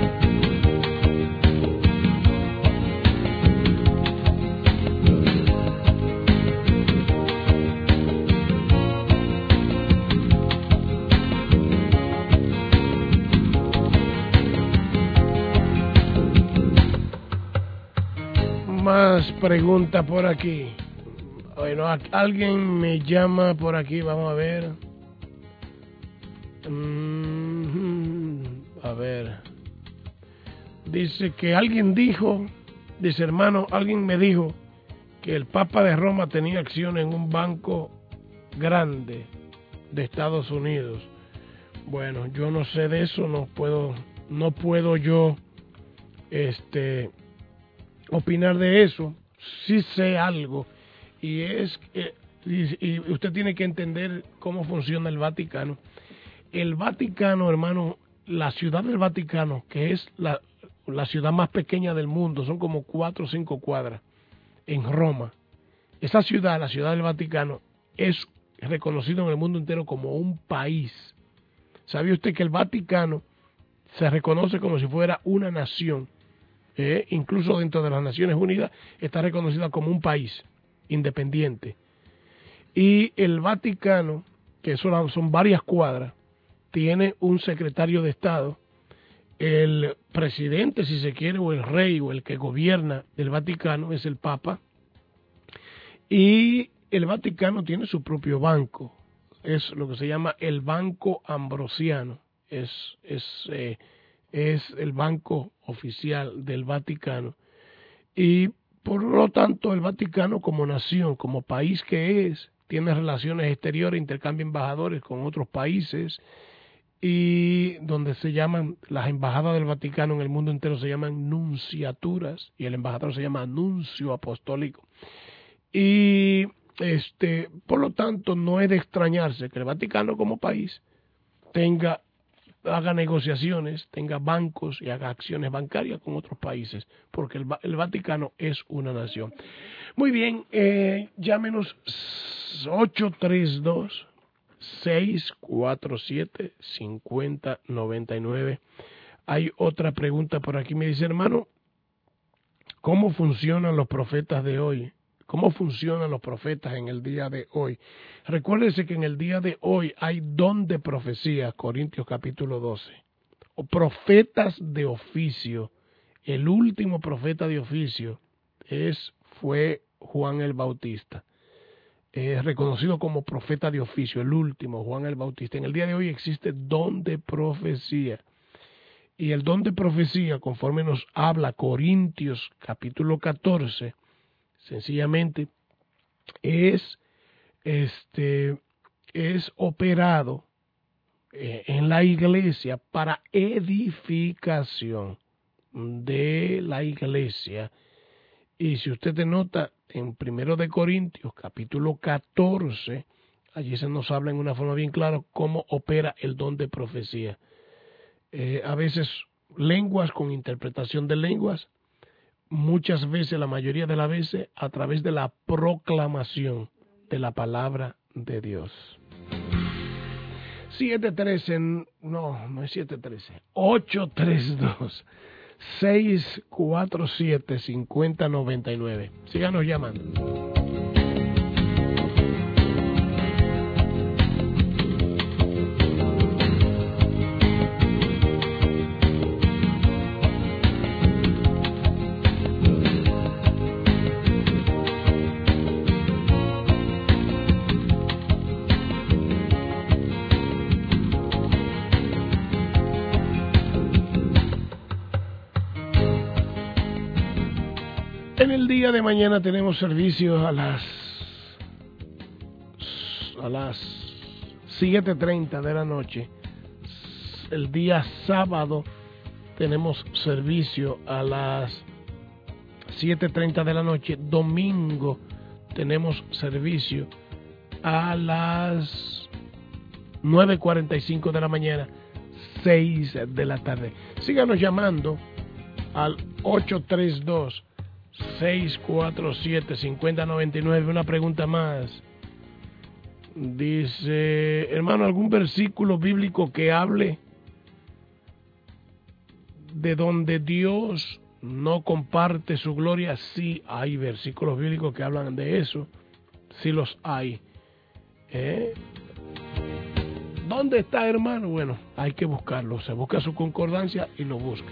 Más preguntas por aquí. Bueno, alguien me llama por aquí, vamos a ver. Mm, a ver. Dice que alguien dijo, dice hermano, alguien me dijo que el Papa de Roma tenía acciones en un banco grande de Estados Unidos. Bueno, yo no sé de eso, no puedo, no puedo yo este opinar de eso. Sí sé algo. Y es que y, y usted tiene que entender cómo funciona el Vaticano. El Vaticano, hermano, la ciudad del Vaticano, que es la, la ciudad más pequeña del mundo, son como cuatro o cinco cuadras, en Roma. Esa ciudad, la ciudad del Vaticano, es reconocido en el mundo entero como un país. ¿Sabía usted que el Vaticano se reconoce como si fuera una nación? Eh, incluso dentro de las Naciones Unidas está reconocida como un país independiente. Y el Vaticano, que son, son varias cuadras, tiene un secretario de Estado, el presidente, si se quiere, o el rey, o el que gobierna del Vaticano, es el Papa, y el Vaticano tiene su propio banco, es lo que se llama el Banco Ambrosiano, es, es, eh, es el banco oficial del Vaticano, y por lo tanto el Vaticano como nación, como país que es, tiene relaciones exteriores, intercambia embajadores con otros países, y donde se llaman, las embajadas del Vaticano en el mundo entero se llaman nunciaturas, y el embajador se llama nuncio apostólico. Y este, por lo tanto, no es de extrañarse que el Vaticano como país tenga, haga negociaciones, tenga bancos y haga acciones bancarias con otros países, porque el, el Vaticano es una nación. Muy bien, eh, llámenos ocho tres dos, seis cuatro siete, cinco cero nueve nueve. Hay otra pregunta por aquí, me dice, hermano, ¿cómo funcionan los profetas de hoy? ¿Cómo funcionan los profetas en el día de hoy? Recuérdese que en el día de hoy hay don de profecía, Corintios capítulo doce, o profetas de oficio. El último profeta de oficio es, fue Juan el Bautista. Es reconocido como profeta de oficio, el último, Juan el Bautista. En el día de hoy existe don de profecía. Y el don de profecía, conforme nos habla Corintios capítulo catorce, sencillamente es, este, es operado eh, en la iglesia para edificación de la iglesia. Y si usted te nota en Primero de Corintios, capítulo catorce, allí se nos habla en una forma bien clara cómo opera el don de profecía. Eh, a veces lenguas con interpretación de lenguas, muchas veces, la mayoría de las veces, a través de la proclamación de la palabra de Dios. siete trece, no, no es siete trece, ocho tres dos, seis cuatro siete, cinco cero nueve nueve. Síganos llamando. En el día de mañana tenemos servicio a las a las siete treinta de la noche. El día sábado tenemos servicio a las siete treinta de la noche. Domingo tenemos servicio a las nueve cuarenta y cinco de la mañana, seis de la tarde. Síganos llamando al ocho tres dos, seis cuatro siete, cinco cero nueve nueve. Una pregunta más. Dice, hermano, ¿algún versículo bíblico que hable de donde Dios no comparte su gloria? Sí, hay versículos bíblicos que hablan de eso. Sí los hay. ¿Eh? ¿Dónde está, hermano? Bueno, hay que buscarlo. Se busca su concordancia y lo busca.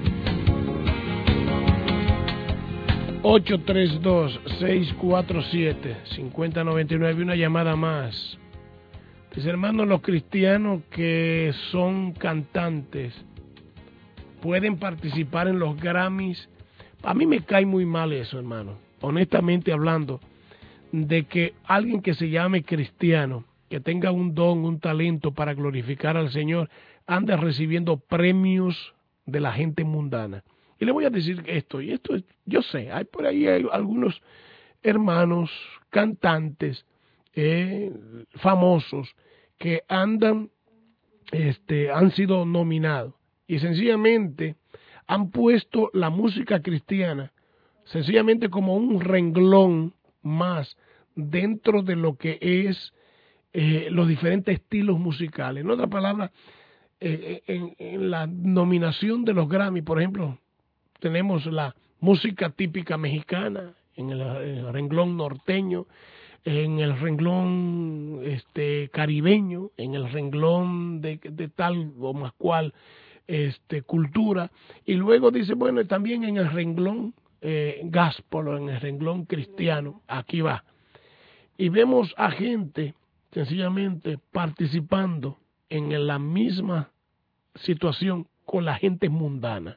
ocho tres dos, seis cuatro siete, cinco cero nueve nueve. Una llamada más. Dice, hermano, los cristianos que son cantantes pueden participar en los Grammys. A mí me cae muy mal eso, hermano. Honestamente hablando, de que alguien que se llame cristiano, que tenga un don, un talento para glorificar al Señor, anda recibiendo premios de la gente mundana. Y le voy a decir esto, y esto es, yo sé, hay por ahí hay algunos hermanos cantantes eh, famosos que andan, este, han sido nominados y sencillamente han puesto la música cristiana sencillamente como un renglón más dentro de lo que es eh, los diferentes estilos musicales. En otras palabras, eh, en, en la nominación de los Grammy, por ejemplo, tenemos la música típica mexicana en el, en el renglón norteño, en el renglón este caribeño, en el renglón de, de tal o más cual este cultura, y luego dice, bueno, también en el renglón eh, gospel o en el renglón cristiano, aquí va. Y vemos a gente sencillamente participando en la misma situación con la gente mundana.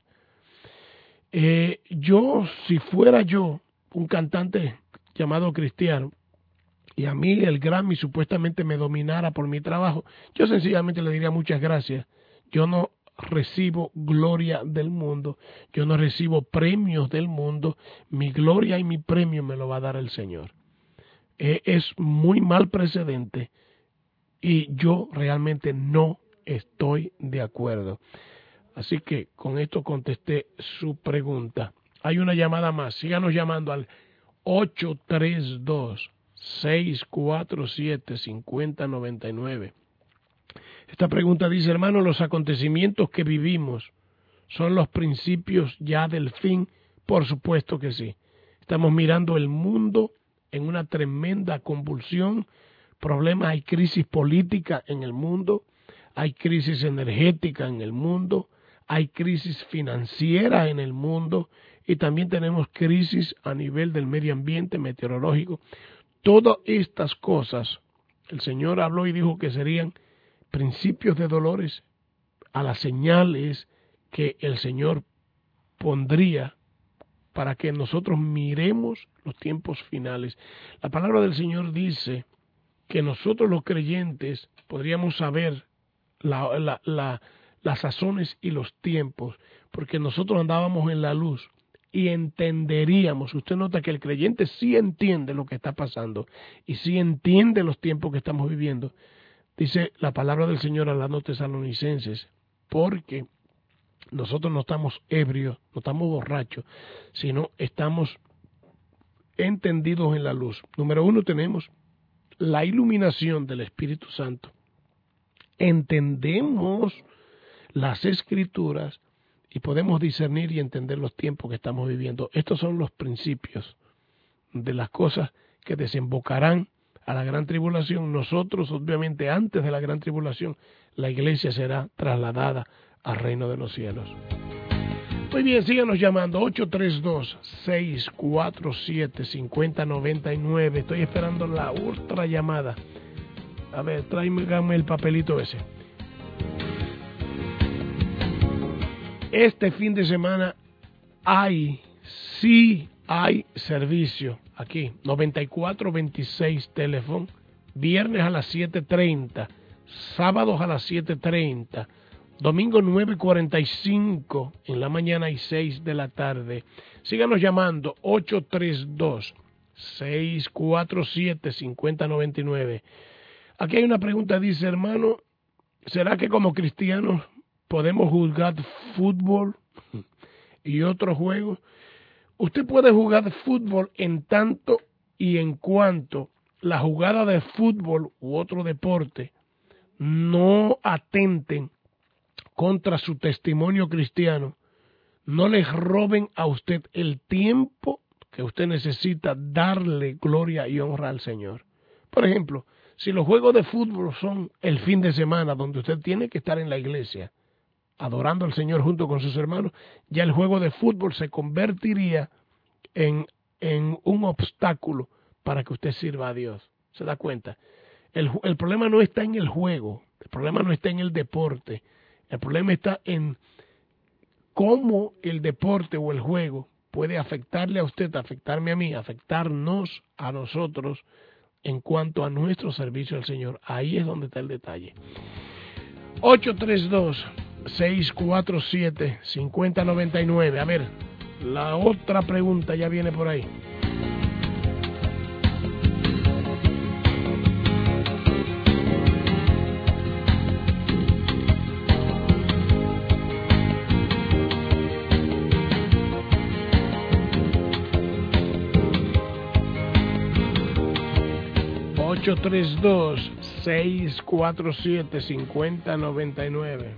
Eh, yo, si fuera yo un cantante llamado cristiano y a mí el Grammy supuestamente me dominara por mi trabajo, yo sencillamente le diría muchas gracias. Yo no recibo gloria del mundo, yo no recibo premios del mundo, mi gloria y mi premio me lo va a dar el Señor. Eh, es muy mal precedente y yo realmente no estoy de acuerdo. Así que con esto contesté su pregunta. Hay una llamada más. Síganos llamando al ocho tres dos, seis cuatro siete, cinco cero nueve nueve. Esta pregunta dice, hermano, ¿los acontecimientos que vivimos son los principios ya del fin? Por supuesto que sí. Estamos mirando el mundo en una tremenda convulsión. Problemas, hay crisis política en el mundo, hay crisis energética en el mundo, hay crisis financiera en el mundo y también tenemos crisis a nivel del medio ambiente meteorológico. Todas estas cosas, el Señor habló y dijo que serían principios de dolores a las señales que el Señor pondría para que nosotros miremos los tiempos finales. La palabra del Señor dice que nosotros los creyentes podríamos saber la, la, la, las sazones y los tiempos, porque nosotros andábamos en la luz y entenderíamos. Usted nota que el creyente sí entiende lo que está pasando y sí entiende los tiempos que estamos viviendo. Dice la palabra del Señor a los tesalonicenses, porque nosotros no estamos ebrios, no estamos borrachos, sino estamos entendidos en la luz. Número uno, tenemos la iluminación del Espíritu Santo. Entendemos las Escrituras y podemos discernir y entender los tiempos que estamos viviendo. Estos son los principios de las cosas que desembocarán a la gran tribulación. Nosotros, obviamente, antes de la gran tribulación, la iglesia será trasladada al reino de los cielos. Muy bien, síganos llamando, ocho tres dos, seis cuatro siete, cinco cero nueve nueve. Estoy esperando la otra llamada. A ver, tráigame el papelito ese. Este fin de semana hay, sí hay servicio aquí, noventa y cuatro veintiséis teléfono, viernes a las siete treinta, sábados a las siete treinta, domingo nueve cuarenta y cinco en la mañana y seis de la tarde. Síganos llamando, ocho tres dos, seis cuatro siete, cinco cero nueve nueve. Aquí hay una pregunta, dice, hermano, ¿será que como cristianos podemos jugar fútbol y otros juegos? Usted puede jugar fútbol en tanto y en cuanto la jugada de fútbol u otro deporte no atenten contra su testimonio cristiano, no les roben a usted el tiempo que usted necesita darle gloria y honra al Señor. Por ejemplo, si los juegos de fútbol son el fin de semana donde usted tiene que estar en la iglesia adorando al Señor junto con sus hermanos, ya el juego de fútbol se convertiría en, en un obstáculo para que usted sirva a Dios. ¿Se da cuenta? El, el problema no está en el juego, el problema no está en el deporte, el problema está en cómo el deporte o el juego puede afectarle a usted, afectarme a mí, afectarnos a nosotros en cuanto a nuestro servicio al Señor. Ahí es donde está el detalle. ocho tres dos, seis cuatro siete, cinco cero nueve nueve. A ver, la otra pregunta ya viene por ahí. ocho tres dos, seis cuatro siete, cinco cero nueve nueve.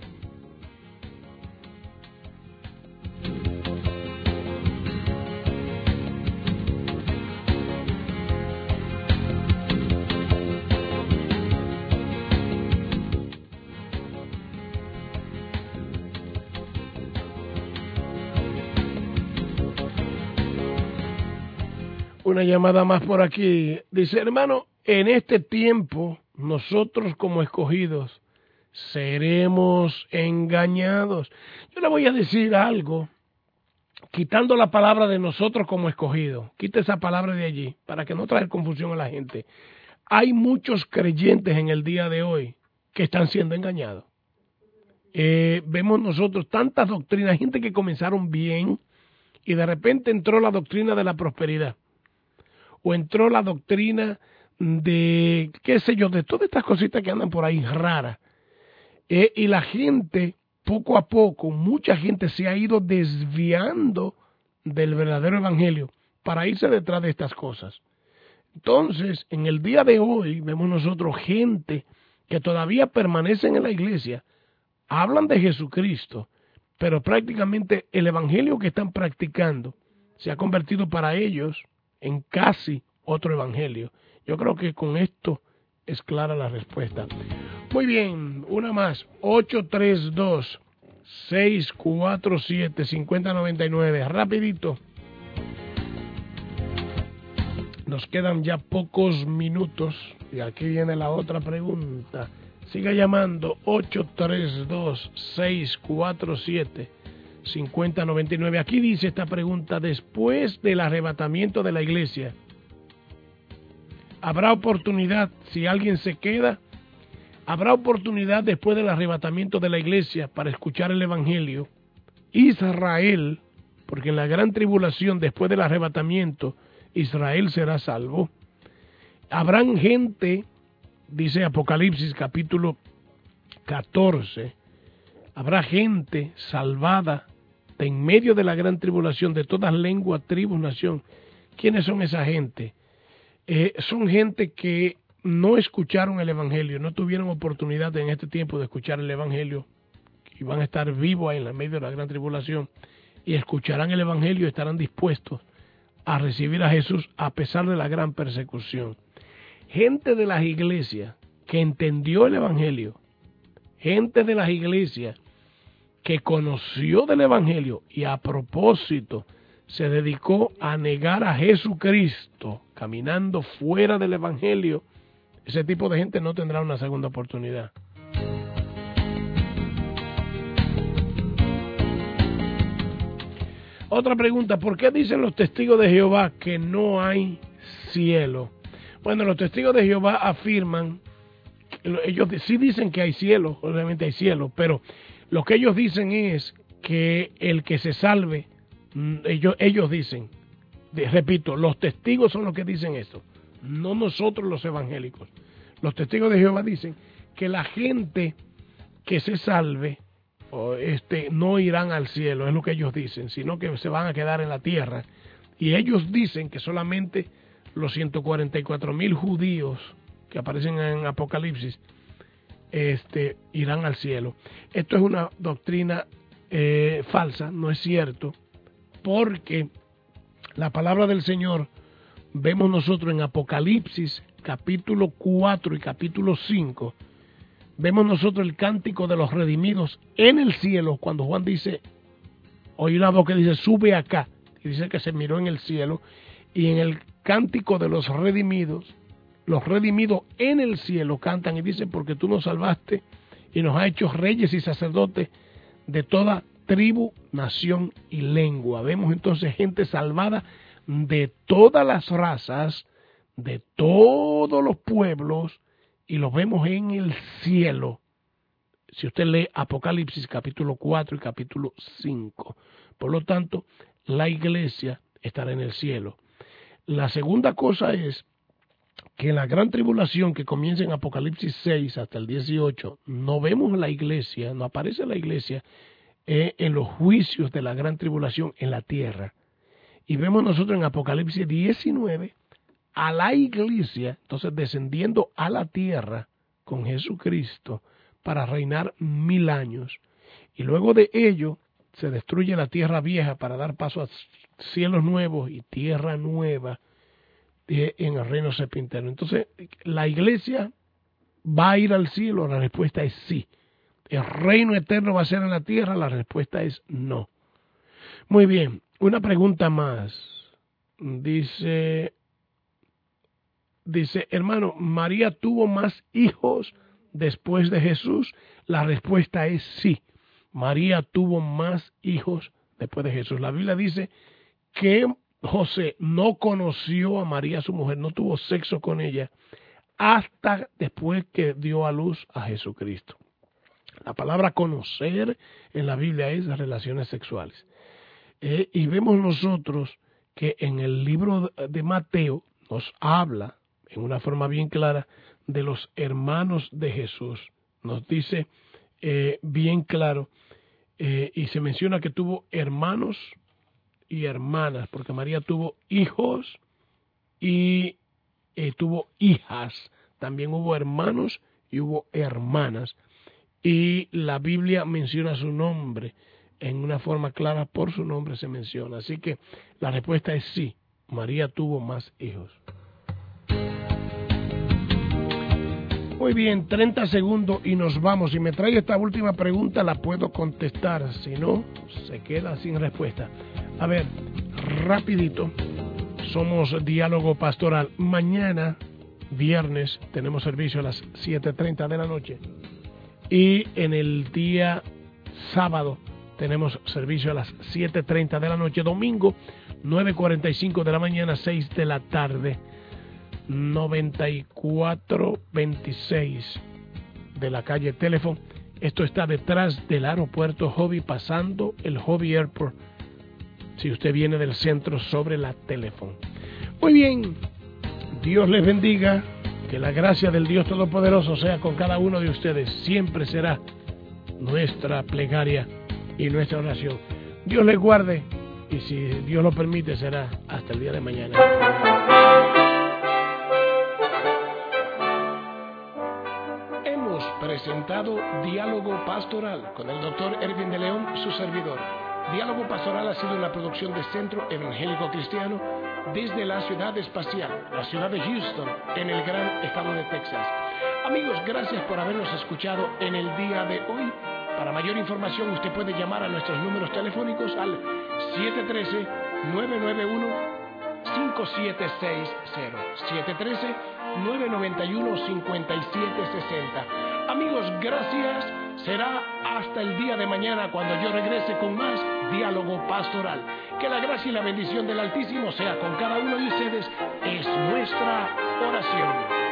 Una llamada más por aquí. Dice, hermano, en este tiempo nosotros como escogidos seremos engañados. Yo le voy a decir algo, quitando la palabra de nosotros como escogidos. Quita esa palabra de allí para que no traer confusión a la gente. Hay muchos creyentes en el día de hoy que están siendo engañados. Eh, vemos nosotros tantas doctrinas, gente que comenzaron bien y de repente entró la doctrina de la prosperidad. O entró la doctrina de, qué sé yo, de todas estas cositas que andan por ahí raras. Eh, y la gente, poco a poco, mucha gente se ha ido desviando del verdadero evangelio para irse detrás de estas cosas. Entonces, en el día de hoy, vemos nosotros gente que todavía permanecen en la iglesia, hablan de Jesucristo, pero prácticamente el evangelio que están practicando se ha convertido para ellos en casi otro evangelio. Yo creo que con esto es clara la respuesta. Muy bien, una más, ocho tres dos, seis cuatro siete, cinco cero nueve nueve, rapidito. Nos quedan ya pocos minutos y aquí viene la otra pregunta. Siga llamando, ocho tres dos, seis cuatro siete, cinco cero nueve nueve. Aquí dice esta pregunta, después del arrebatamiento de la iglesia, ¿habrá oportunidad si alguien se queda? Habrá oportunidad después del arrebatamiento de la iglesia para escuchar el evangelio. Israel, porque en la gran tribulación después del arrebatamiento, Israel será salvo. Habrán gente, dice Apocalipsis capítulo catorce, habrá gente salvada de en medio de la gran tribulación de todas lenguas, tribus, nación. ¿Quiénes son esa gente? Eh, son gente que no escucharon el evangelio, no tuvieron oportunidad en este tiempo de escuchar el evangelio, y van a estar vivos ahí en la medio de la gran tribulación, y escucharán el evangelio y estarán dispuestos a recibir a Jesús a pesar de la gran persecución. Gente de las iglesias que entendió el evangelio, gente de las iglesias que conoció del evangelio y a propósito se dedicó a negar a Jesucristo caminando fuera del evangelio, ese tipo de gente no tendrá una segunda oportunidad. Otra pregunta, ¿por qué dicen los testigos de Jehová que no hay cielo? Bueno, los testigos de Jehová afirman, ellos sí dicen que hay cielo, obviamente hay cielo, pero lo que ellos dicen es que el que se salve, ellos, ellos dicen, repito, los testigos son los que dicen esto, no nosotros los evangélicos. Los testigos de Jehová dicen que la gente que se salve o este, no irán al cielo, es lo que ellos dicen, sino que se van a quedar en la tierra. Y ellos dicen que solamente los ciento cuarenta y cuatro mil judíos que aparecen en Apocalipsis este, irán al cielo. Esto es una doctrina eh, falsa, no es cierto, porque la palabra del Señor vemos nosotros en Apocalipsis capítulo cuatro y capítulo cinco, vemos nosotros el cántico de los redimidos en el cielo, cuando Juan dice, oí una voz que dice, sube acá, y dice que se miró en el cielo, y en el cántico de los redimidos, los redimidos en el cielo cantan y dicen, porque tú nos salvaste y nos has hecho reyes y sacerdotes de toda tribu, nación y lengua. Vemos entonces gente salvada de todas las razas, de todos los pueblos, y los vemos en el cielo. Si usted lee Apocalipsis capítulo cuatro y capítulo cinco. Por lo tanto, la iglesia estará en el cielo. La segunda cosa es que en la gran tribulación que comienza en Apocalipsis seis hasta el dieciocho, no vemos la iglesia, no aparece la iglesia eh, en los juicios de la gran tribulación en la tierra. Y vemos nosotros en Apocalipsis diecinueve a la iglesia, entonces descendiendo a la tierra con Jesucristo para reinar mil años. Y luego de ello se destruye la tierra vieja para dar paso a cielos nuevos y tierra nueva en el reino sepintero. Entonces, ¿la iglesia va a ir al cielo? La respuesta es sí. ¿El reino eterno va a ser en la tierra? La respuesta es no. Muy bien, una pregunta más. Dice, dice, hermano, ¿María tuvo más hijos después de Jesús? La respuesta es sí. María tuvo más hijos después de Jesús. La Biblia dice que José no conoció a María, su mujer, no tuvo sexo con ella hasta después que dio a luz a Jesucristo. La palabra conocer en la Biblia es las relaciones sexuales. Eh, y vemos nosotros que en el libro de Mateo nos habla en una forma bien clara de los hermanos de Jesús. Nos dice eh, bien claro eh, y se menciona que tuvo hermanos y hermanas, porque María tuvo hijos y eh, tuvo hijas. También hubo hermanos y hubo hermanas. Y la Biblia menciona su nombre en una forma clara, por su nombre se menciona. Así que la respuesta es sí, María tuvo más hijos. Muy bien, treinta segundos y nos vamos. Si me trae esta última pregunta la puedo contestar, si no, se queda sin respuesta. A ver, rapidito, somos Diálogo Pastoral. Mañana, viernes, tenemos servicio a las siete treinta de la noche. Y en el día sábado tenemos servicio a las siete treinta de la noche. Domingo, nueve cuarenta y cinco de la mañana, seis de la tarde. noventa y cuatro veintiséis de la calle Telephone. Esto está detrás del aeropuerto Hobby, pasando el Hobby Airport, si usted viene del centro, sobre la Telephone. Muy bien, Dios les bendiga, que la gracia del Dios Todopoderoso sea con cada uno de ustedes. Siempre será nuestra plegaria y nuestra oración. Dios les guarde, y si Dios lo permite será hasta el día de mañana. Hemos presentado Diálogo Pastoral con el doctor Erwin de León, su servidor. Diálogo Pastoral ha sido una producción de Centro Evangélico Cristiano desde la ciudad espacial, la ciudad de Houston, en el gran estado de Texas. Amigos, gracias por habernos escuchado en el día de hoy. Para mayor información usted puede llamar a nuestros números telefónicos al siete uno tres, nueve nueve uno, cinco siete seis cero, siete uno tres, nueve nueve uno, cinco siete seis cero. Amigos, gracias. Será hasta el día de mañana cuando yo regrese con más Diálogo Pastoral. Que la gracia y la bendición del Altísimo sea con cada uno de ustedes. Es nuestra oración.